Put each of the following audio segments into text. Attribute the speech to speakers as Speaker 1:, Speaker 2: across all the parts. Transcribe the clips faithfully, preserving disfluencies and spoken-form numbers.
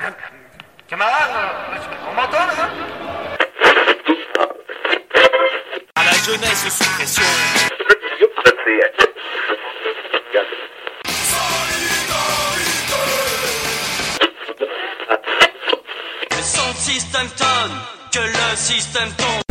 Speaker 1: Camarade, on m'entend là? À la jeunesse sous pression. Le son système tonne, que le système tombe.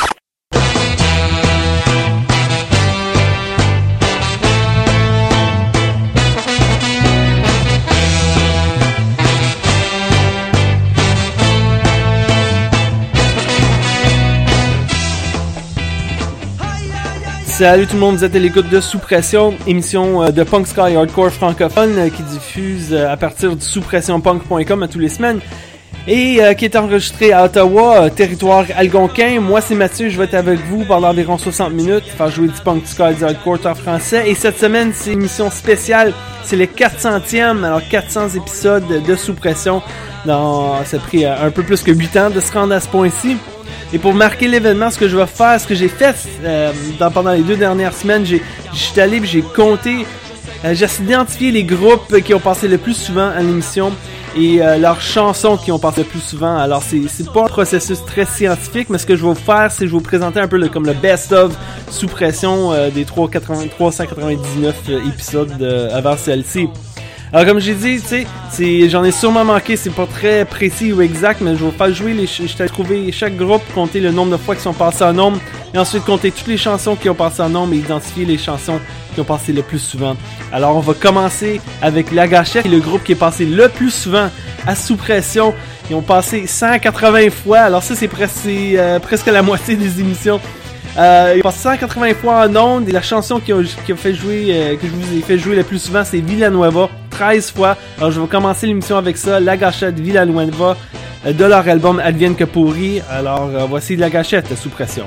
Speaker 2: Salut tout le monde, vous êtes à l'écoute de Sous Pression, émission de punk ska et hardcore francophone qui diffuse à partir du sous pression punk point com à tous les semaines et euh, qui est enregistré à Ottawa, territoire algonquin. Moi c'est Mathieu, je vais être avec vous pendant environ soixante minutes, faire jouer du punk ska et du hardcore en français. Et cette semaine c'est une émission spéciale, c'est le quatre centième, alors quatre cents épisodes de Sous Pression. Dans, ça a pris un peu plus que huit ans de se rendre à ce point-ci. Et pour marquer l'événement, ce que je vais faire, ce que j'ai fait euh, dans, pendant les deux dernières semaines, j'ai, j'étais allé et j'ai compté, euh, j'ai identifié les groupes qui ont passé le plus souvent à l'émission et euh, leurs chansons qui ont passé le plus souvent. Alors c'est, c'est pas un processus très scientifique, mais ce que je vais vous faire, c'est que je vais vous présenter un peu le, comme le best-of Sous Pression euh, des trois cent quatre-vingt-dix-neuf euh, épisodes euh, avant celle-ci. Alors comme j'ai dit, tu sais, c'est, j'en ai sûrement manqué, c'est pas très précis ou exact, mais je vais faire jouer les, je t'ai trouvé chaque groupe, compter le nombre de fois qu'ils sont passés en nombre, et ensuite compter toutes les chansons qui ont passé en nombre et identifier les chansons qui ont passé le plus souvent. Alors on va commencer avec La Gâchette, le groupe qui est passé le plus souvent à Sous Pression. Ils ont passé cent quatre-vingts fois, alors ça c'est presque, c'est, euh, presque la moitié des émissions. Euh, il passe cent quatre-vingts fois en ondes et la chanson qui a, qui a fait jouer, euh, que je vous ai fait jouer le plus souvent, c'est Villanueva, treize fois. Alors je vais commencer l'émission avec ça, La Gâchette, Villanueva, euh, de leur album Advienne que pourri. Alors euh, voici La Gâchette, Sous Pression.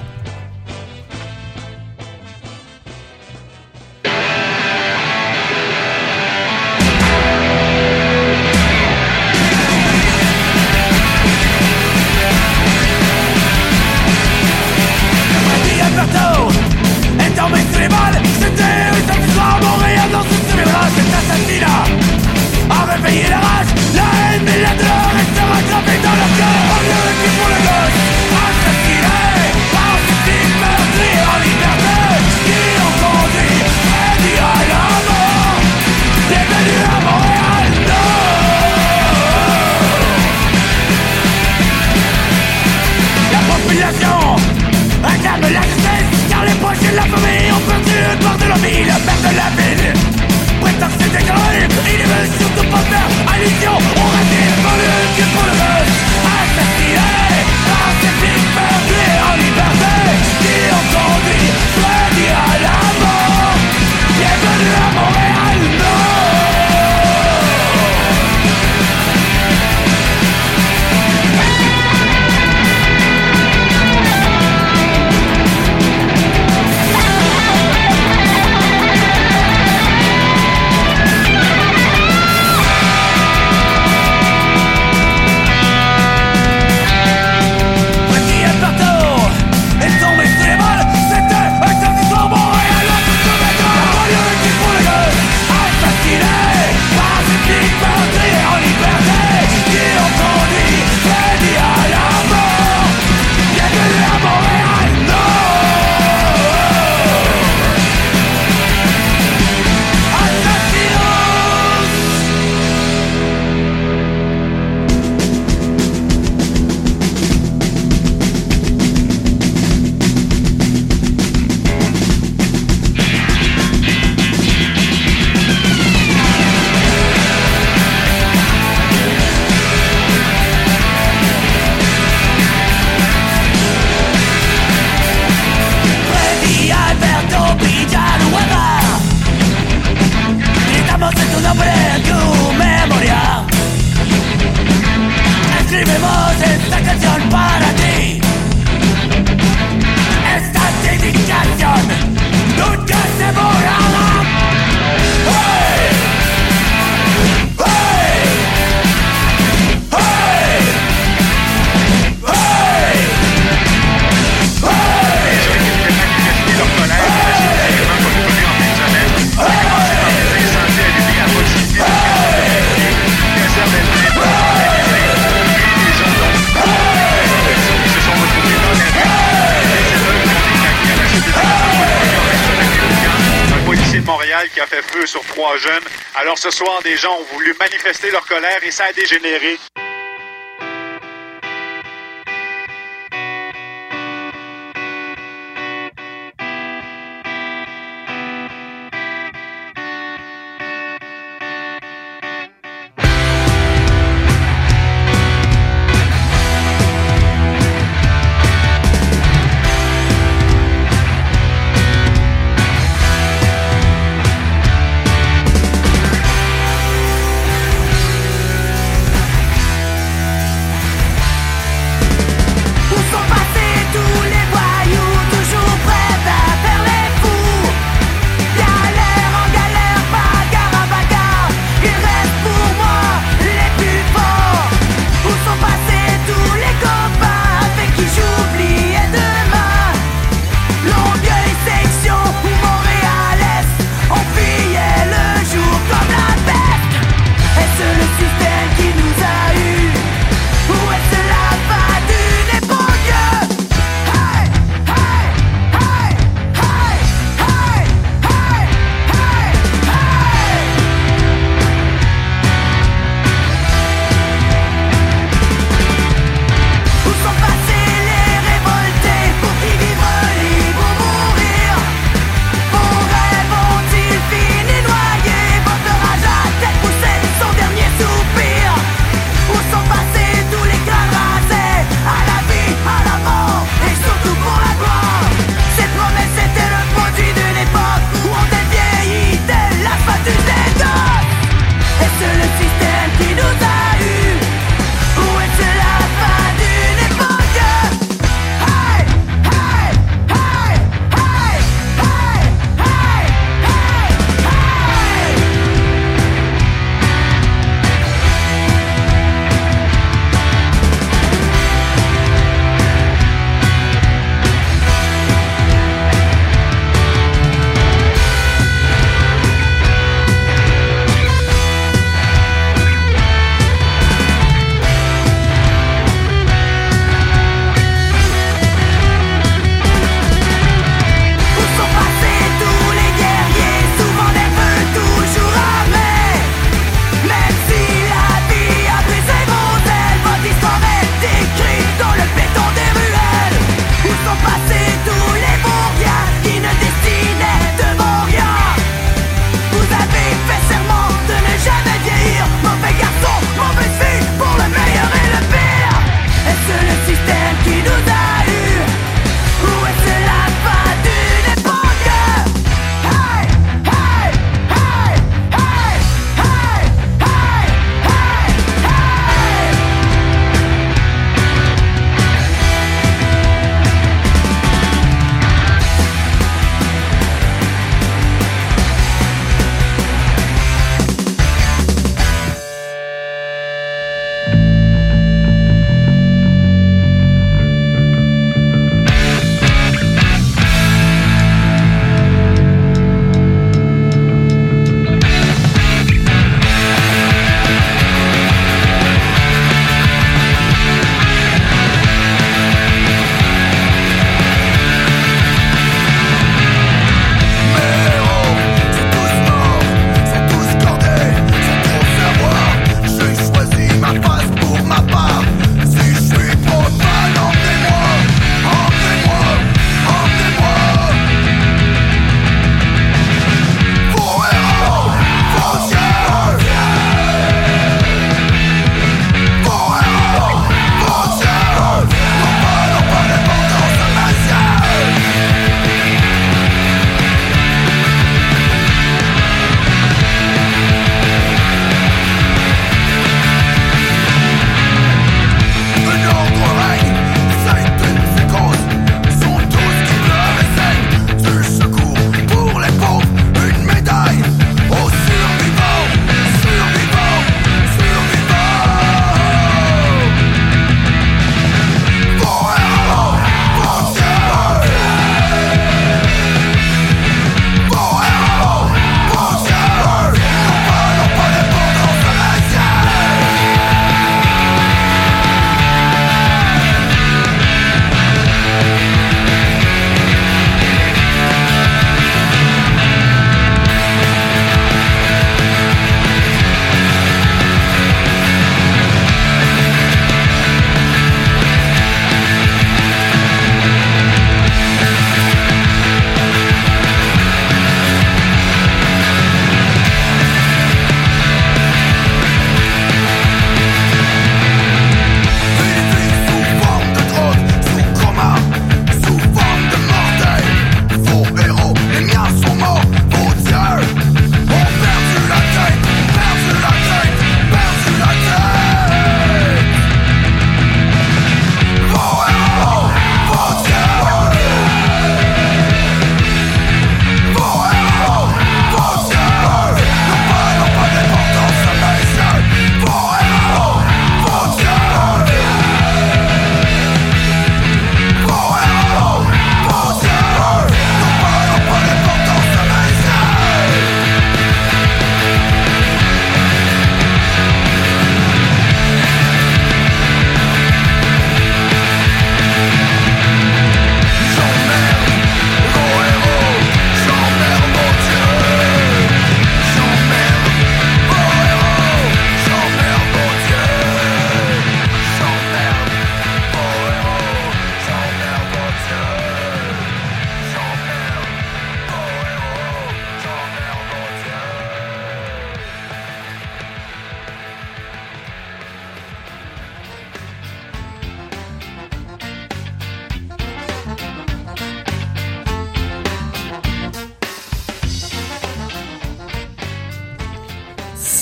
Speaker 3: Hey! a fait feu sur trois jeunes. Alors ce soir, des gens ont voulu manifester leur colère et ça a dégénéré.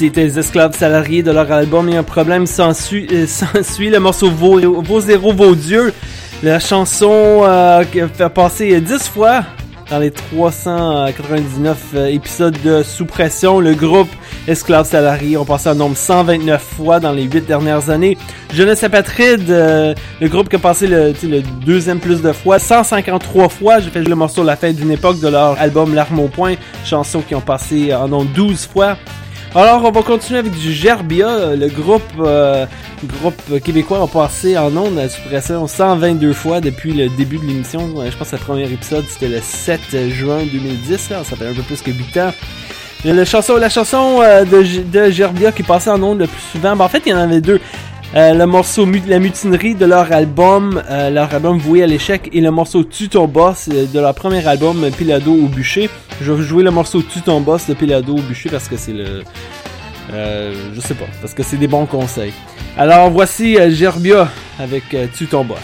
Speaker 2: C'était les esclaves salariés de leur album Et un problème s'ensuit, euh, s'ensuit le morceau Vos, Vos zéros, Vos dieux. La chanson euh, qui a fait passer dix fois dans les trois cent quatre-vingt-dix-neuf euh, épisodes de Sous Pression. Le groupe Esclaves salariés ont passé un nombre cent vingt-neuf fois dans les huit dernières années. Jeunesse apatride, euh, le groupe qui a passé le, le deuxième plus de fois, cent cinquante-trois fois. J'ai fait le morceau La fête d'une époque de leur album L'arme au poing, chanson qui ont passé en nombre douze fois. Alors, on va continuer avec du Gerbia. Le groupe euh, groupe québécois a passé en ondes à Sous Pression cent vingt-deux fois depuis le début de l'émission. Je pense que le premier épisode, c'était le sept juin deux mille dix. Là. Ça fait un peu plus que huit ans. Et la chanson, la chanson euh, de, de Gerbia qui passait en ondes le plus souvent, ben, en fait, il y en avait deux. Euh, le morceau La mutinerie de leur album, euh, leur album Voué à l'échec, et le morceau Tue ton boss euh, de leur premier album Pilado au bûcher. Je vais jouer le morceau Tue ton boss de Pilado au bûcher parce que c'est le... Euh, je sais pas, parce que c'est des bons conseils. Alors voici euh, Gerbia avec euh, Tue ton boss.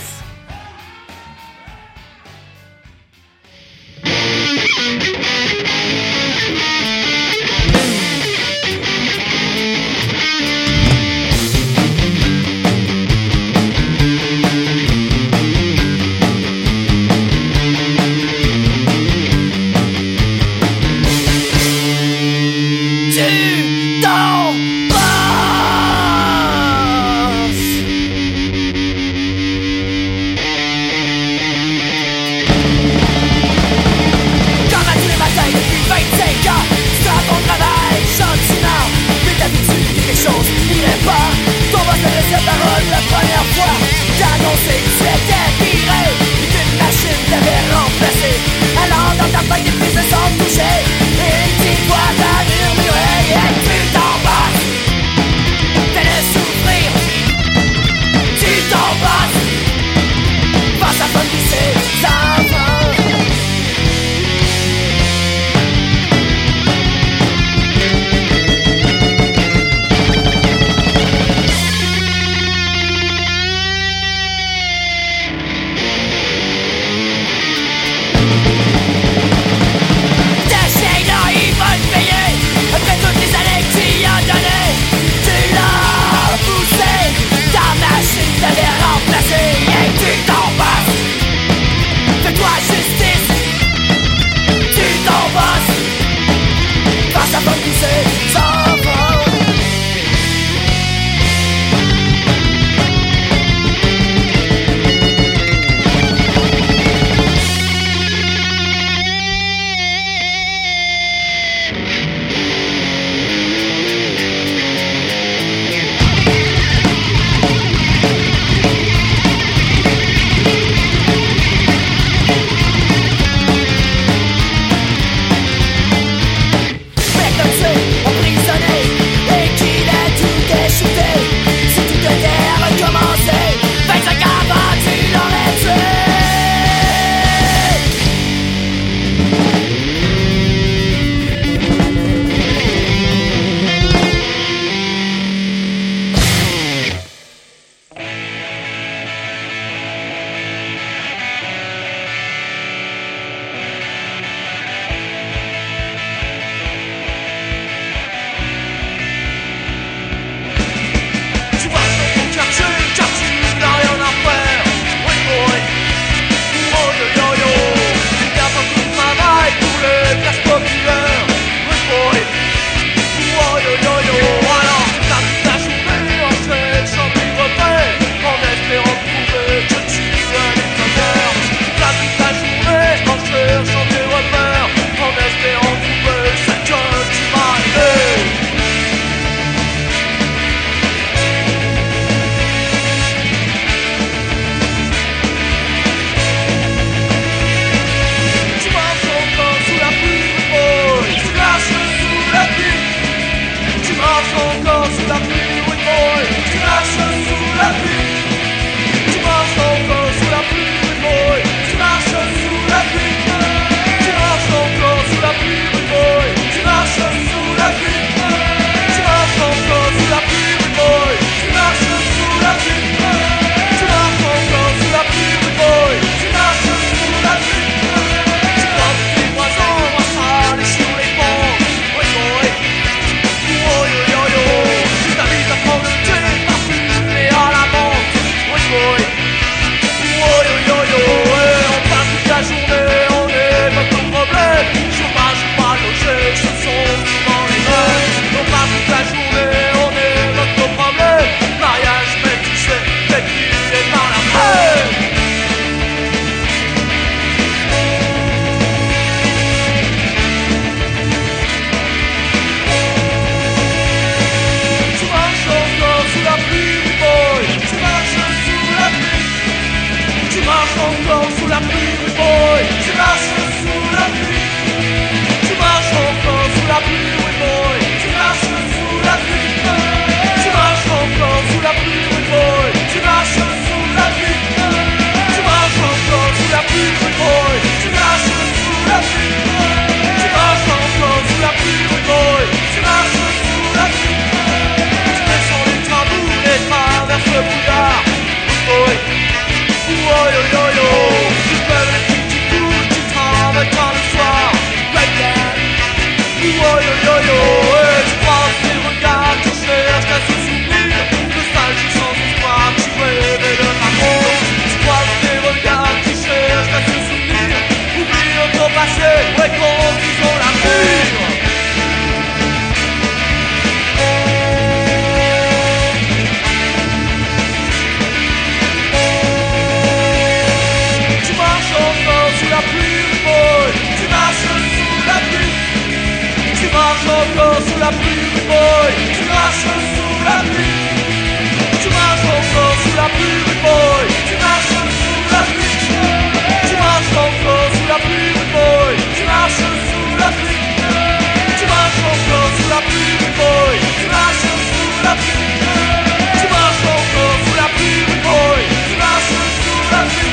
Speaker 4: la pluie, boy. Tu marches sous la pluie. Tu marches encore sous la pluie, boy. Tu marches sous la pluie. Tu marches encore sous la pluie, boy. Tu marches sous la pluie. Tu marches encore sous la pluie, boy. Tu marches sous la pluie. Tu marches encore sous la pluie, boy. Tu marches sous la pluie.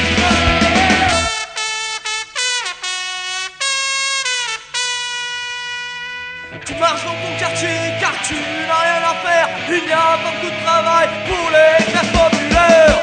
Speaker 4: Tu marches dans ton quartier car tu n'as rien à faire. Il n'y a pas beaucoup de travail pour les classes populaires.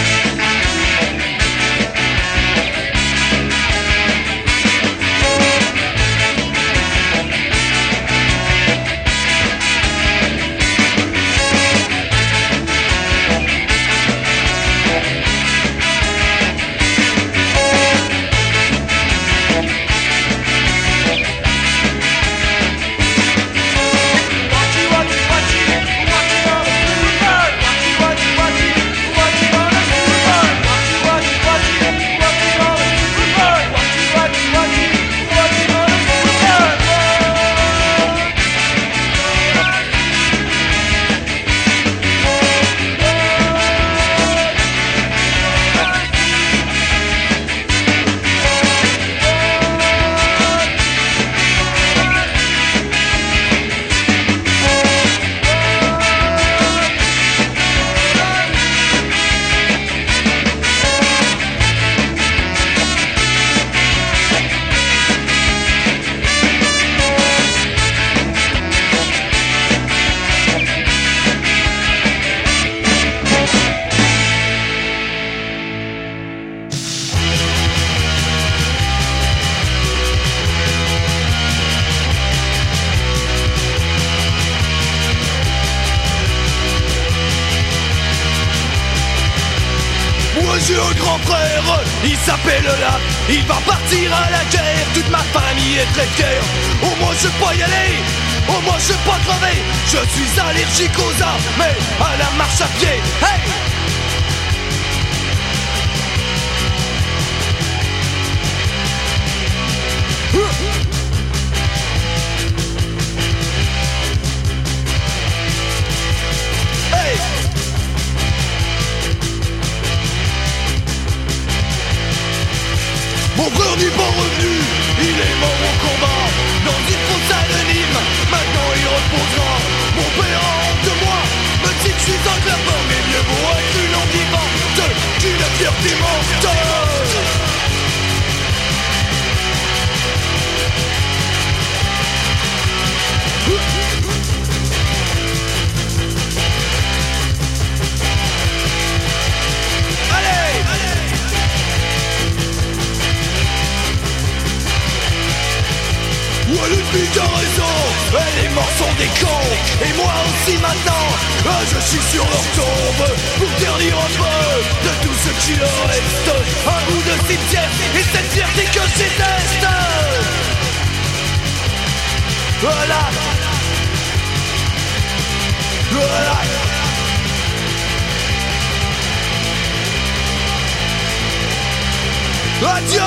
Speaker 5: J'ai un grand frère, il s'appelle là. Il va partir à la guerre, toute ma famille est très fière. Au moins je peux y aller, au moins je peux pas crever. Je suis allergique aux armes, mais à la marche à pied. Hey! Hey! Mon frère n'est pas revenu, il est mort au combat. Dans une fosse anonyme, maintenant il reposera. Mon père a honte de moi, me dit que je suis un clapeur. Mais mieux vaut être une langue vivante qu'une fierté morte. Ouais, Ludwig a raison, et les morts sont des cons. Et moi aussi maintenant, je suis sur leur tombe. Pour ternir un peu de tout ce qui leur reste, un bout de cimetière et cette fierté que je déteste. Voilà. Voilà. Adieu.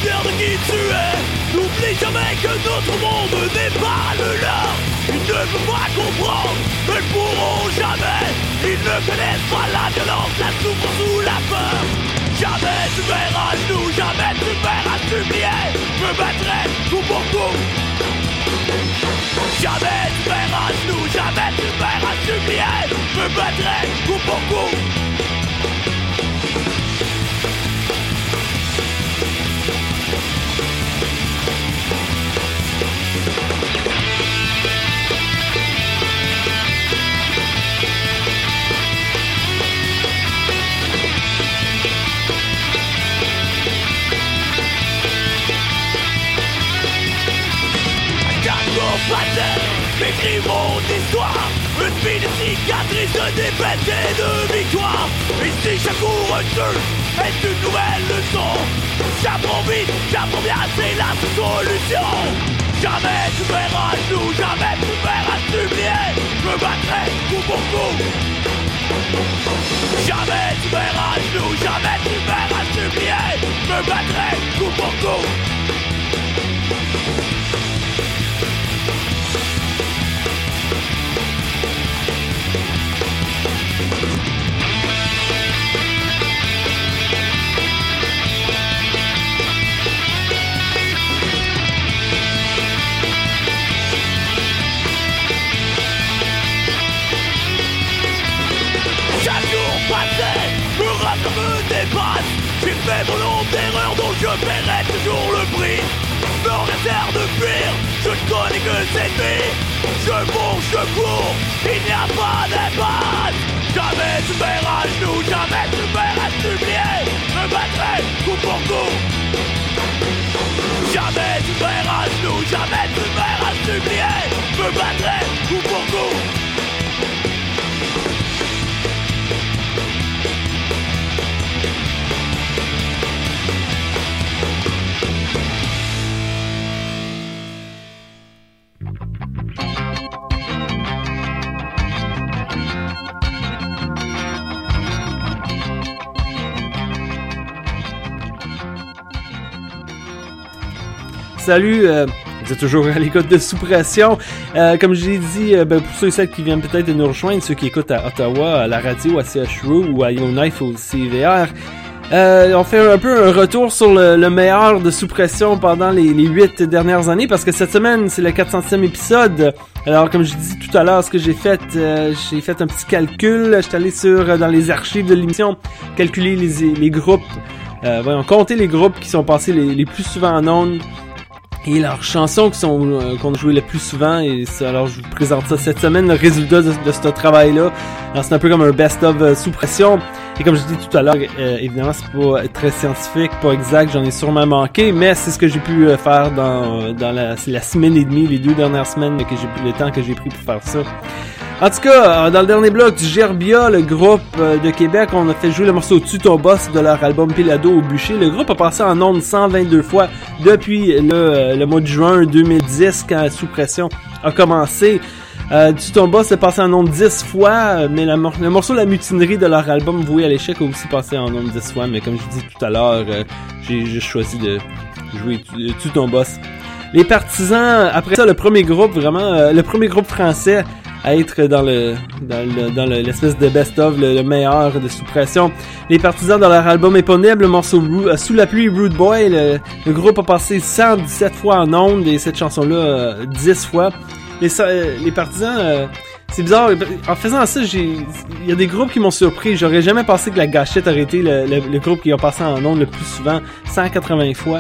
Speaker 5: fier de qui tu es. N'oublie jamais que notre monde n'est pas le leur. Ils ne peuvent pas comprendre, mais ils pourront jamais. Ils ne connaissent pas la violence, la souffrance ou la peur. Jamais tu verras nous, jamais tu verras t'humilier. Je me battrai coup pour coup. Jamais tu verras nous, jamais tu verras t'humilier. Je me battrai coup pour coup. Écrivons d'histoire, une vie de cicatrices, de défaites et de victoires. Ici chaque jour un jeu est une nouvelle leçon. J'apprends vite, j'apprends bien, c'est la solution. Jamais tu verras nous, jamais tu verras t'humilier. Je me battrai coup pour coup. Jamais tu verras nous, jamais tu verras t'humilier. Je me battrai coup pour coup. Me dépasse. J'ai fait mon nombre d'erreurs dont je paierai toujours le prix. Me réserve de fuir, je ne connais que cette vie. Je fonce, je cours, il n'y a pas d'impasse. Jamais tu verras nous, jamais tu verras t'humilier. Me battrai coup pour coup. Jamais tu verras nous, jamais tu verras t'humilier. Me battrai coup pour coup.
Speaker 2: Salut, euh, vous êtes toujours à l'écoute de Sous Pression. Euh, comme je l'ai dit, euh, ben, pour ceux et celles qui viennent peut-être de nous rejoindre, ceux qui écoutent à Ottawa, à la radio, à C H R U ou à Yellowknife au C V R, euh, on fait un peu un retour sur le, le meilleur de Sous Pression pendant les, les huit dernières années, parce que cette semaine, c'est le quatre centième épisode. Alors, comme je disais tout à l'heure, ce que j'ai fait, euh, j'ai fait un petit calcul. J'étais allé sur, euh, dans les archives de l'émission, calculer les, les groupes, euh, voyons, compter les groupes qui sont passés les, les plus souvent en ondes, et leurs chansons qui sont euh, qu'on a joué le plus souvent. Et ça, alors je vous présente ça cette semaine, le résultat de, de ce travail-là. Alors c'est un peu comme un best-of euh, Sous Pression. Et comme je dis tout à l'heure, euh, évidemment c'est pas très scientifique, pas exact, j'en ai sûrement manqué, mais c'est ce que j'ai pu euh, faire dans dans la, c'est la semaine et demie, les deux dernières semaines que j'ai le temps que j'ai pris pour faire ça. En tout cas, dans le dernier bloc du Gerbia, le groupe de Québec, on a fait jouer le morceau Tue ton boss de leur album Pilado au bûcher. Le groupe a passé en ondes cent vingt-deux fois depuis le, le mois de juin deux mille dix, quand Sous Pression a commencé. Euh, Tue ton boss est passé en ondes dix fois, mais la, le morceau La Mutinerie de leur album Voué à l'échec a aussi passé en ondes dix fois. Mais comme je dis tout à l'heure, euh, j'ai juste choisi de jouer Tue ton boss. Les Partisans, après ça, le premier groupe, vraiment, euh, le premier groupe français à être dans le dans le dans le, l'espèce de best-of, le, le meilleur de Sous Pression. Les Partisans, dans leur album éponyme, le morceau euh, Sous la pluie, Rude Boy, le, le groupe a passé cent dix-sept fois en ondes, et cette chanson-là euh, dix fois. Les, euh, les Partisans, euh, c'est bizarre, en faisant ça, j'ai il y a des groupes qui m'ont surpris. J'aurais jamais pensé que la Gâchette aurait été le, le, le groupe qui a passé en ondes le plus souvent, cent quatre-vingts fois.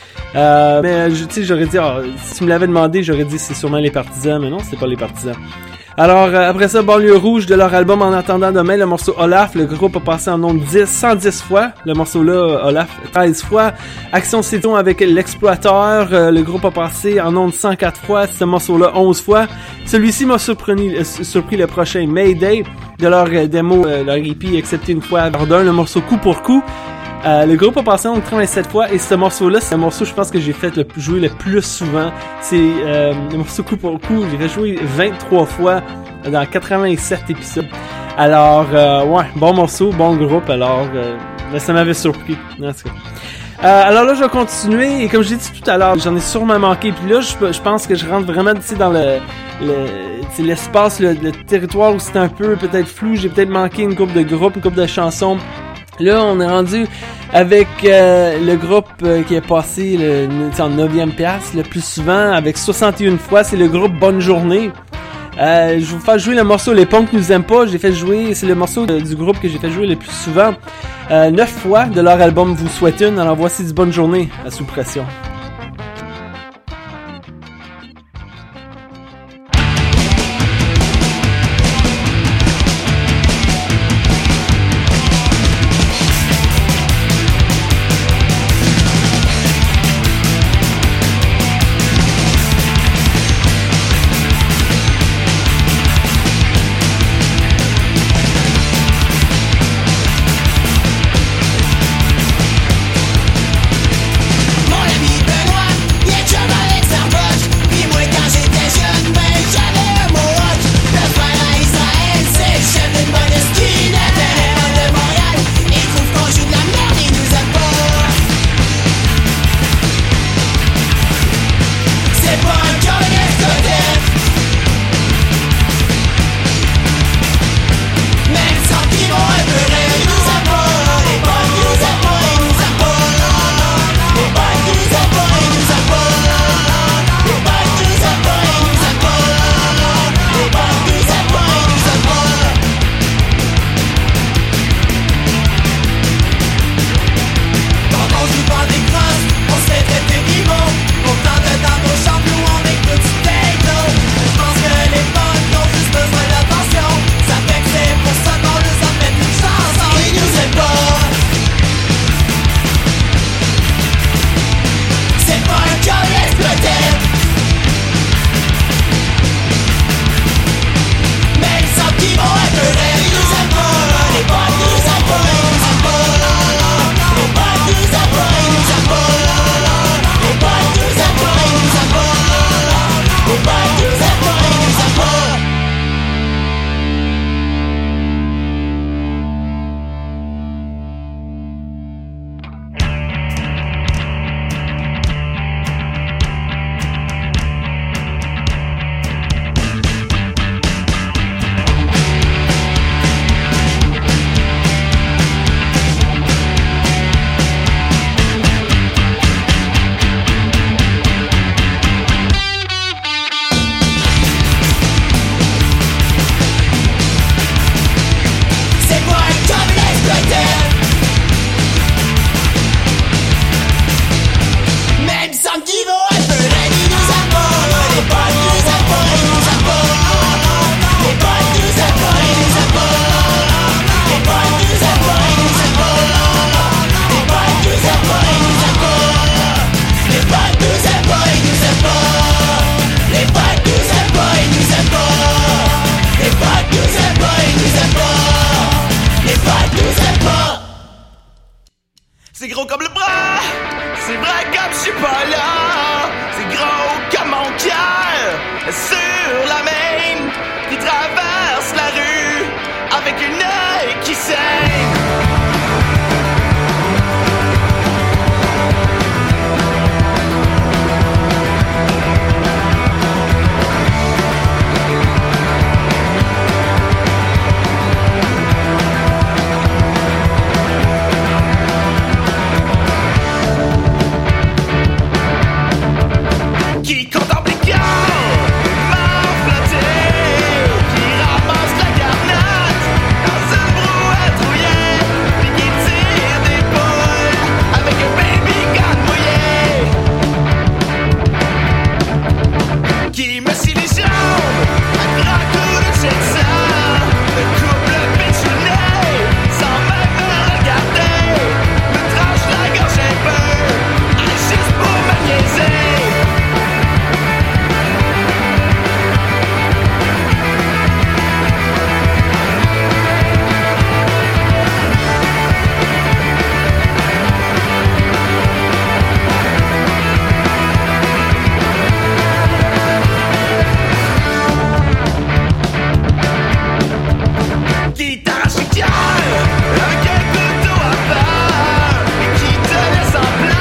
Speaker 2: Euh, mais tu sais, j'aurais dit, oh, si tu me l'avais demandé, j'aurais dit c'est sûrement les Partisans, mais non, c'est pas les Partisans. Alors, euh, après ça, Banlieue Rouge, de leur album En attendant demain, le morceau Olaf, le groupe a passé en ondes dix, cent dix fois, le morceau-là, Olaf, treize fois. Action Céton avec L'Exploiteur, euh, le groupe a passé en ondes cent quatre fois, ce morceau-là, onze fois. Celui-ci m'a surpris, euh, surpris le prochain, Mayday, de leur euh, démo, euh, leur E P, excepté une fois, Verdun, le morceau Coup pour Coup. Euh, le groupe a passé en quatre-vingt-sept fois, et ce morceau-là, c'est un morceau, je pense, que j'ai fait le, jouer le plus souvent. C'est euh, le morceau Coup pour Coup, j'ai fait jouer vingt-trois fois dans quatre-vingt-sept épisodes. Alors, euh, ouais, bon morceau, bon groupe, alors euh, ça m'avait surpris. En tout cas. Euh, alors là, je vais continuer, et comme je l'ai dit tout à l'heure, j'en ai sûrement manqué, puis là, je, je pense que je rentre vraiment, tu sais, dans le, le l'espace, le, le territoire où c'est un peu peut-être flou, j'ai peut-être manqué une couple de groupes, une couple de chansons. Là, on est rendu avec euh, le groupe euh, qui est passé le, en neuvième place le plus souvent, avec soixante et une fois, c'est le groupe Bonne Journée. Euh, je vais vous faire jouer le morceau Les Punks nous aiment pas. J'ai fait jouer, c'est le morceau de, du groupe que j'ai fait jouer le plus souvent, euh, neuf fois de leur album Vous souhaite une. Alors voici du Bonne Journée à Sous Pression.
Speaker 5: C'est gros comme le bras, c'est vrai comme je suis pas là. C'est gros comme mon cœur sur la main qui traverse la rue avec un œil qui saigne. Qui contemple les cœurs, m'a flatté, qui ramasse la garnette dans une brouette rouillée, puis qui tire des poules avec un baby gun mouillé. Qui me scie les jambes, un grand coup de chainsaw, me coupe le pince au nez, sans même me regarder, me tranche la gorge un peu, allez juste pour me niaiser. Qui t'arrache le cœur avec un couteau à part et qui te laisse en plein.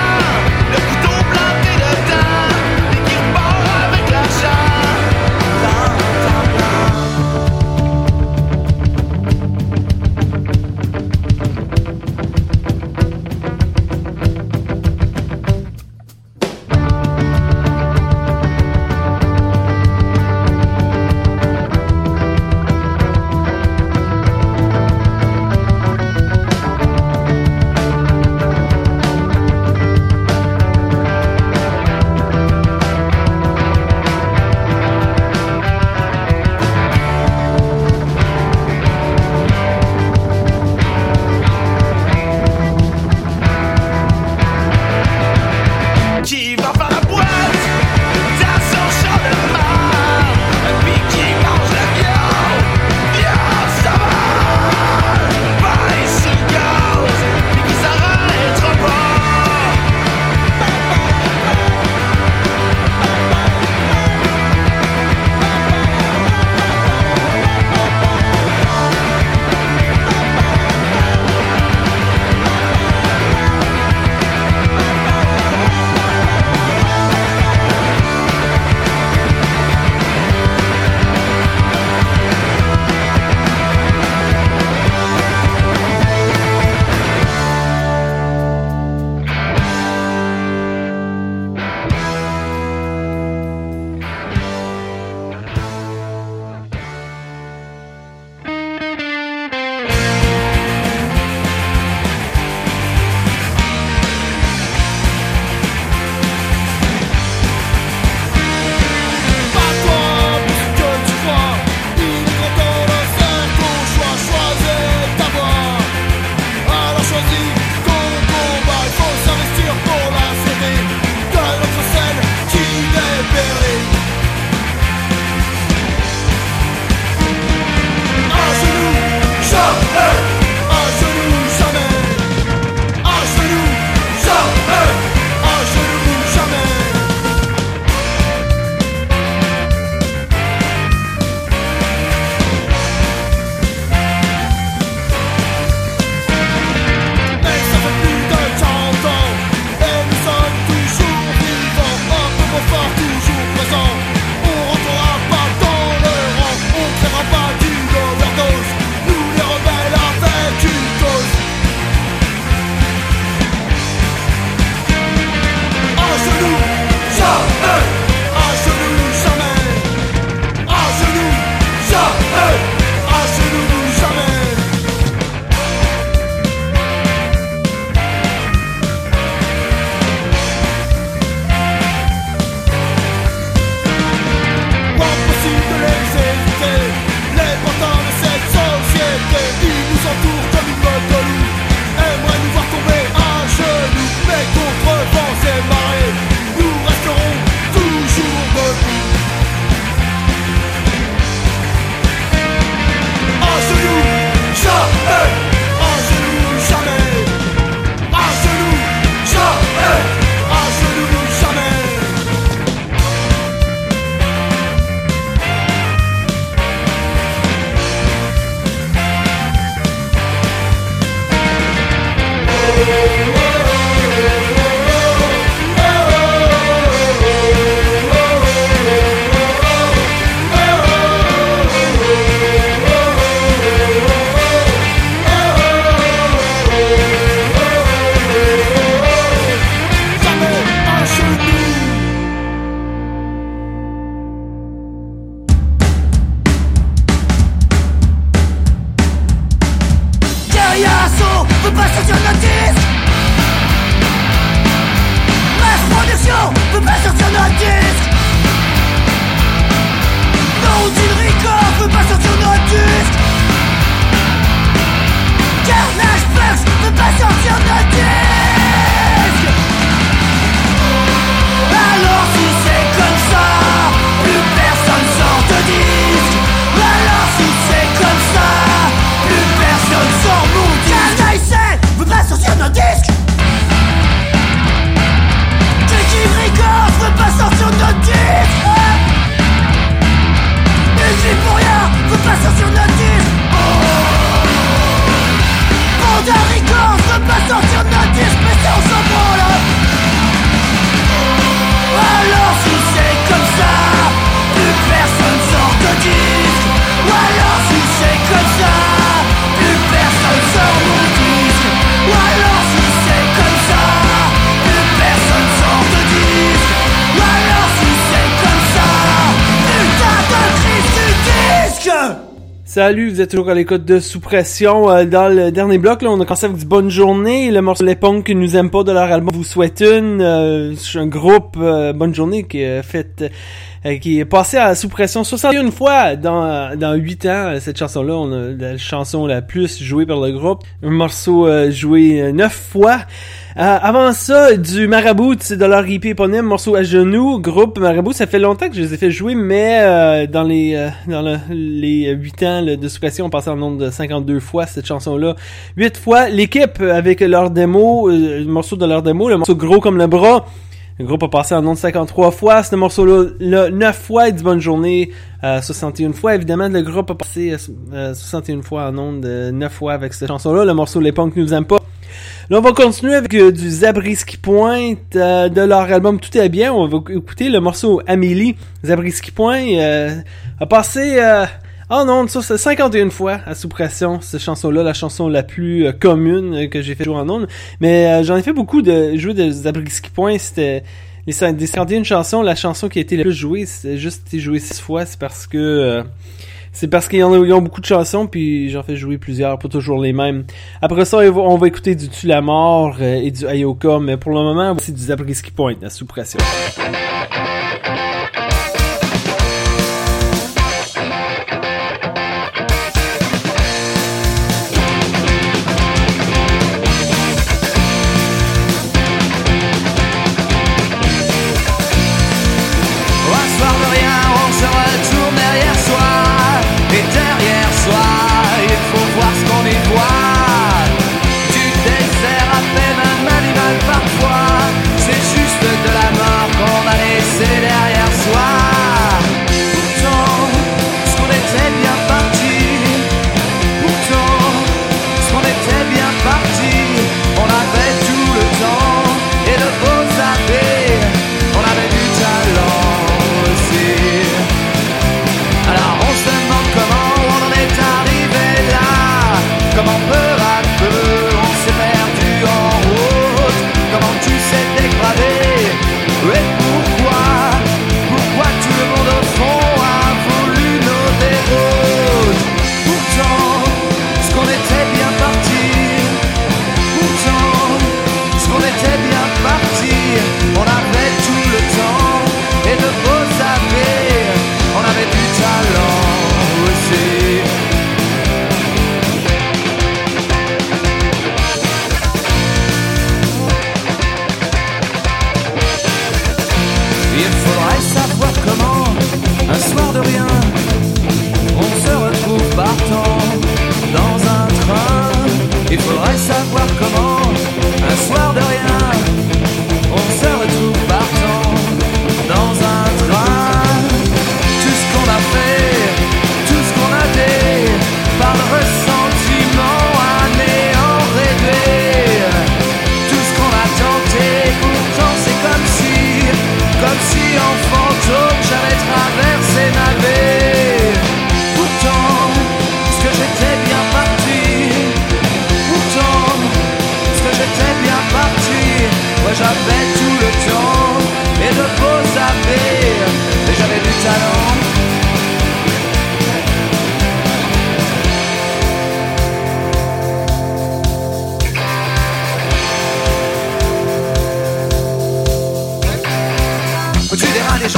Speaker 2: Salut, vous êtes toujours à l'écoute de Sous Pression. Euh, dans le dernier bloc, là, on a commencé avec du Bonne Journée, le morceau Les Punks qui nous aiment pas de leur album Vous souhaite une. Euh, c'est un groupe euh, Bonne Journée qui a fait, euh, qui est passé à Sous Pression soixante et une fois dans dans huit ans. Cette chanson-là, on a la chanson la plus jouée par le groupe. Un morceau euh, joué neuf fois. Euh, avant ça, du Marabout, c'est de leur E P éponyme, morceau à genoux, groupe Marabout. Ça fait longtemps que je les ai fait jouer, mais euh, dans les euh, dans le, les huit ans là, de suppression, on passait en nombre de cinquante-deux fois cette chanson-là. huit fois, l'équipe avec leur démo, euh, le morceau de leur démo, le morceau Gros comme le bras. Le groupe a passé en nombre de cinquante-trois fois, ce morceau-là, là, neuf fois, et du Bonne Journée, euh, soixante et une fois. Évidemment, le groupe a passé euh, soixante et une fois en nombre de neuf fois avec cette chanson-là. Le morceau Les Punks nous aiment pas. Là, on va continuer avec euh, du Zabriskie Point euh, de leur album Tout est bien. On va écouter le morceau Amélie. Zabriskie Point euh, a passé euh, en ondes, ça c'est cinquante et une fois à Sous Pression, cette chanson-là, la chanson la plus euh, commune euh, que j'ai fait jouer en ondes. Mais euh, j'en ai fait beaucoup de jouer de Zabriskie Point. C'était les des cinquante et une chansons. La chanson qui a été la plus jouée, c'est juste été jouée six fois. C'est parce que... Euh, C'est parce qu'ils ont, ils ont beaucoup de chansons, puis j'en fais jouer plusieurs, pas toujours les mêmes. Après ça, on va écouter du Tue la mort euh, et du Ayoka, mais pour le moment, voici du Zabriskie Point à Sous Pression.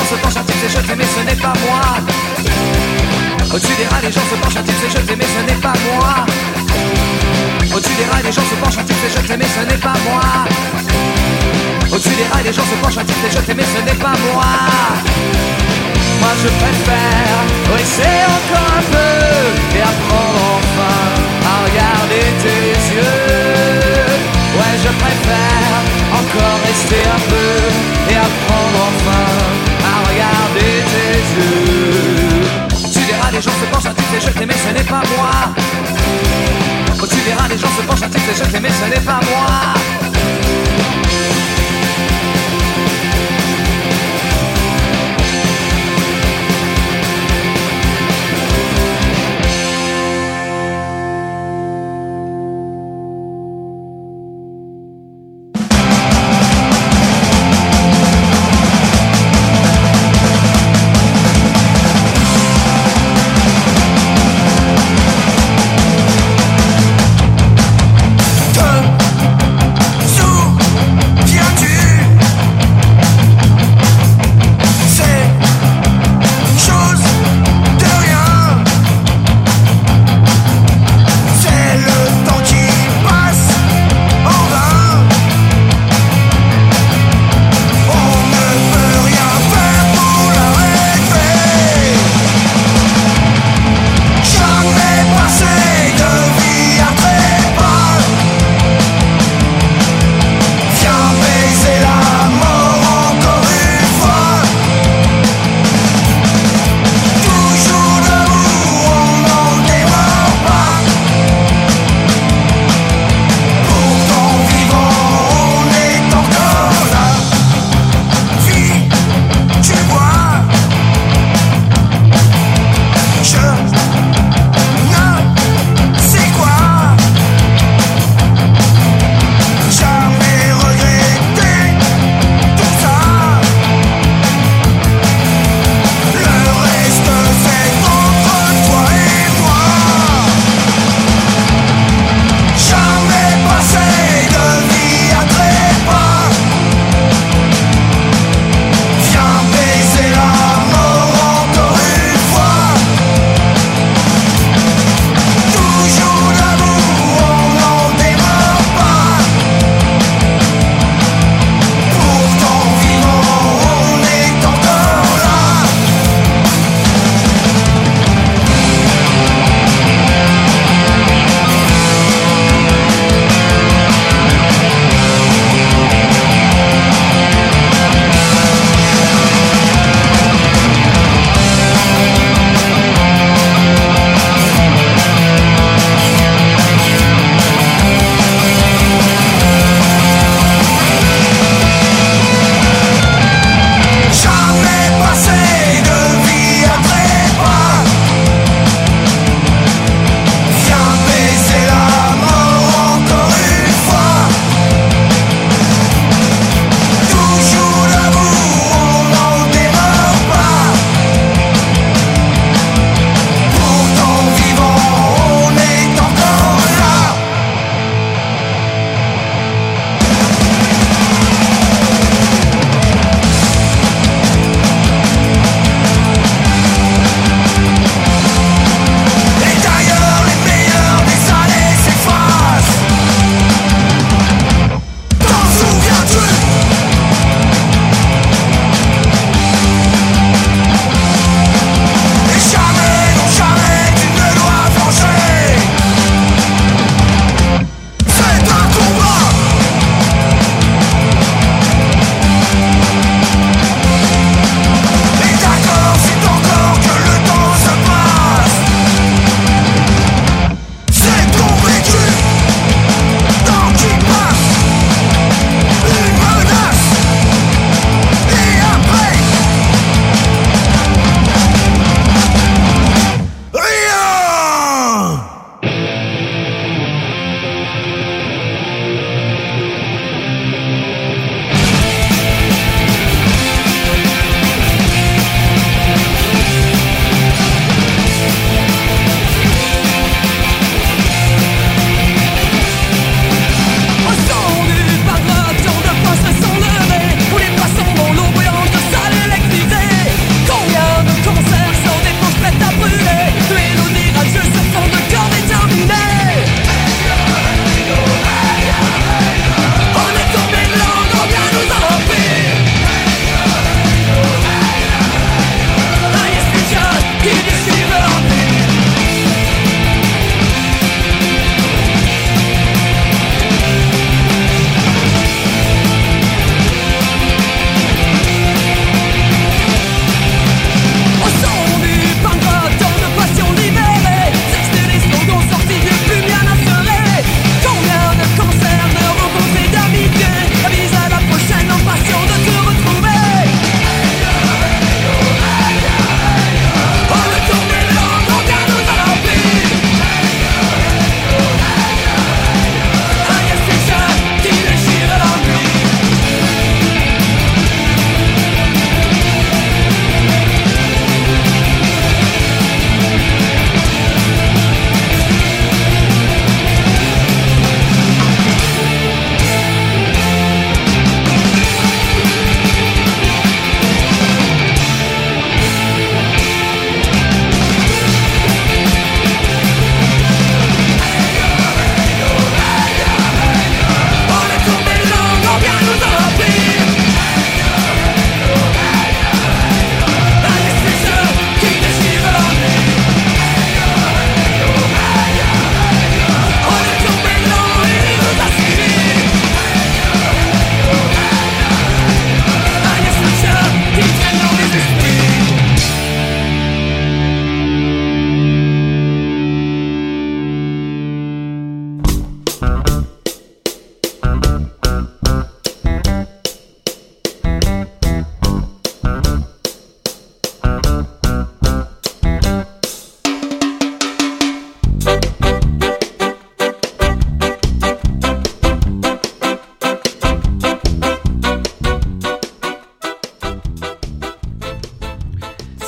Speaker 5: se penchent un type c'est jeté mais ce n'est pas moi. Au-dessus des rails les gens se penchent un type c'est jeté mais ce n'est pas moi. Au-dessus des rails les gens se penchent un type c'est jeté mais ce n'est pas moi. Au-dessus des rails les gens se penchent un type c'est jeté mais ce n'est pas moi. Moi je préfère rester encore un peu et apprendre enfin à regarder tes yeux. Ouais je préfère encore rester un peu et apprendre enfin à regarder tes yeux. Au-dessus des rats les gens se penchent un type c'est jeté mais ce n'est pas moi. Au-dessus des rats les gens se penchent un type c'est jeté mais ce n'est pas moi.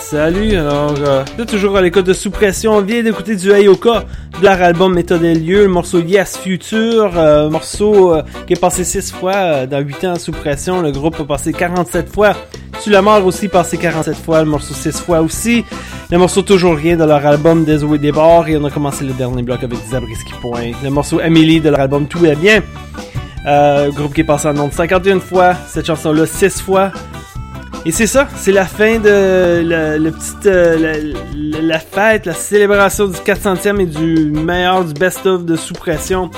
Speaker 2: Salut, alors, euh, là, toujours à l'écoute de Sous Pression, on vient d'écouter du Ayoka, de leur album Méthode et lieu, le morceau Yes Future, euh, morceau euh, qui est passé six fois euh, dans huit ans Sous Pression, le groupe a passé quarante-sept fois, Tu la mort aussi passé quarante-sept fois, le morceau six fois aussi, le morceau Toujours Rien de leur album Désolé des bars, et on a commencé le dernier bloc avec Zabriskie Point, le morceau Amélie de leur album Tout est bien, euh, groupe qui est passé en nombre cinquante et une fois, cette chanson-là six fois. Et c'est ça, c'est la fin de la, la petite euh, la, la fête, la célébration du quatre centième et du meilleur, du best-of de Sous Pression.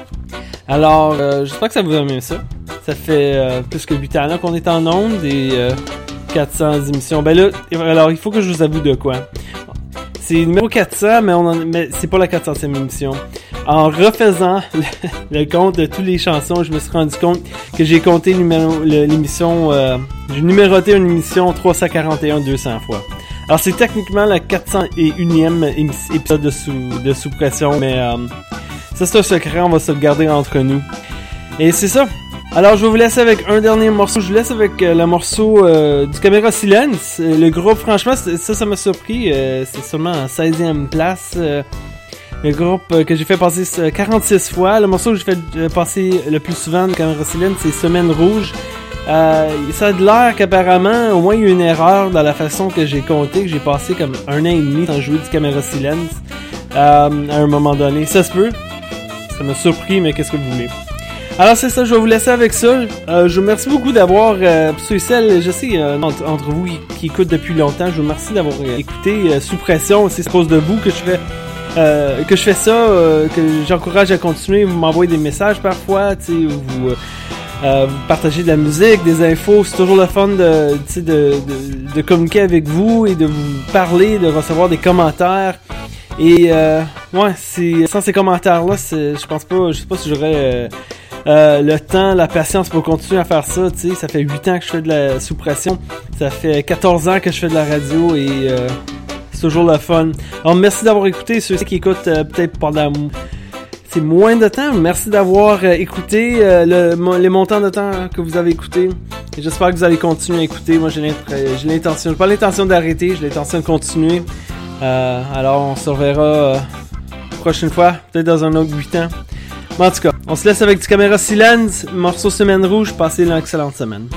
Speaker 2: Alors, euh, j'espère que ça vous a aimé ça. Ça fait euh, plus que huit ans là qu'on est en ondes et euh, quatre cents émissions. Ben là, alors il faut que je vous avoue de quoi. C'est numéro quatre cents, mais, on en, mais c'est pas la quatre centième émission. En refaisant le, le compte de toutes les chansons, je me suis rendu compte que j'ai compté numéro, le, l'émission... Euh, j'ai numéroté une émission trois cent quarante et un deux cents fois. Alors c'est techniquement la quatre cent unième épisode de Sous, de Sous Pression, mais euh, ça c'est un secret, on va se le garder entre nous. Et c'est ça. Alors je vais vous laisser avec un dernier morceau. Je vous laisse avec euh, le morceau euh, du Caméra Silence. Le groupe, franchement, ça, ça m'a surpris. Euh, c'est seulement en seizième place. Euh, le groupe euh, que j'ai fait passer euh, quarante-six fois. Le morceau que j'ai fait euh, passer le plus souvent de Caméra Silence, c'est Semaine Rouge. Euh, ça a de l'air qu'apparemment, au moins il y a eu une erreur dans la façon que j'ai compté, que j'ai passé comme un an et demi sans jouer du Caméra Silence euh, à un moment donné. Ça se peut. Ça m'a surpris, mais qu'est-ce que vous voulez? Alors c'est ça, je vais vous laisser avec ça. Euh, je vous remercie beaucoup d'avoir, euh, ceux et celles, je sais, euh, entre, entre vous qui écoutent depuis longtemps, je vous remercie d'avoir euh, écouté euh, Sous Pression. C'est à cause de vous que je fais euh, que je fais ça, euh, que j'encourage à continuer. Vous m'envoyez des messages parfois, tu sais, vous, euh, vous partagez de la musique, des infos. C'est toujours le fun de, tu sais, de, de, de communiquer avec vous et de vous parler, de recevoir des commentaires. Et euh, ouais, c'est sans ces commentaires-là, c'est, je pense pas, je sais pas si j'aurais euh, Euh, le temps, la patience pour continuer à faire ça, tu sais, ça fait huit ans que je fais de la Sous Pression, ça fait quatorze ans que je fais de la radio et euh, c'est toujours le fun. Alors merci d'avoir écouté, ceux qui écoutent euh, peut-être pendant c'est moins de temps, merci d'avoir euh, écouté euh, le, les montants de temps que vous avez écouté. Et j'espère que vous allez continuer à écouter. Moi j'ai, j'ai l'intention, j'ai pas l'intention d'arrêter, j'ai l'intention de continuer. Euh, alors on se reverra euh, prochaine fois, peut-être dans un autre huit ans. Mais en tout cas, on se laisse avec du Caméra Silence, morceau Semaine Rouge, passez une excellente semaine.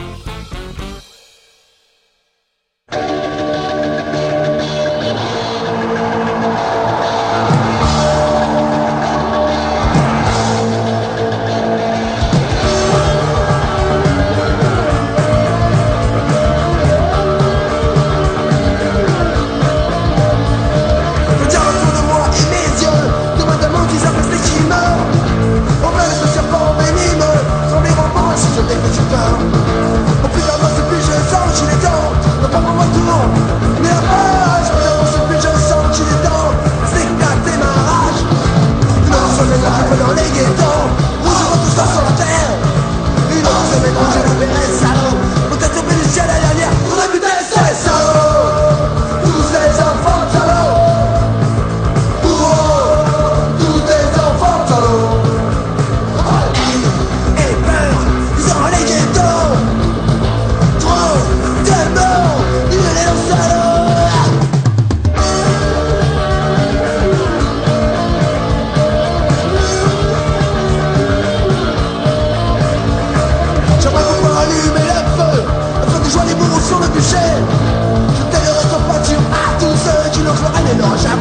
Speaker 5: Je t'aiderai ton peinture à tous ceux qui n'osent rien et n'auront jamais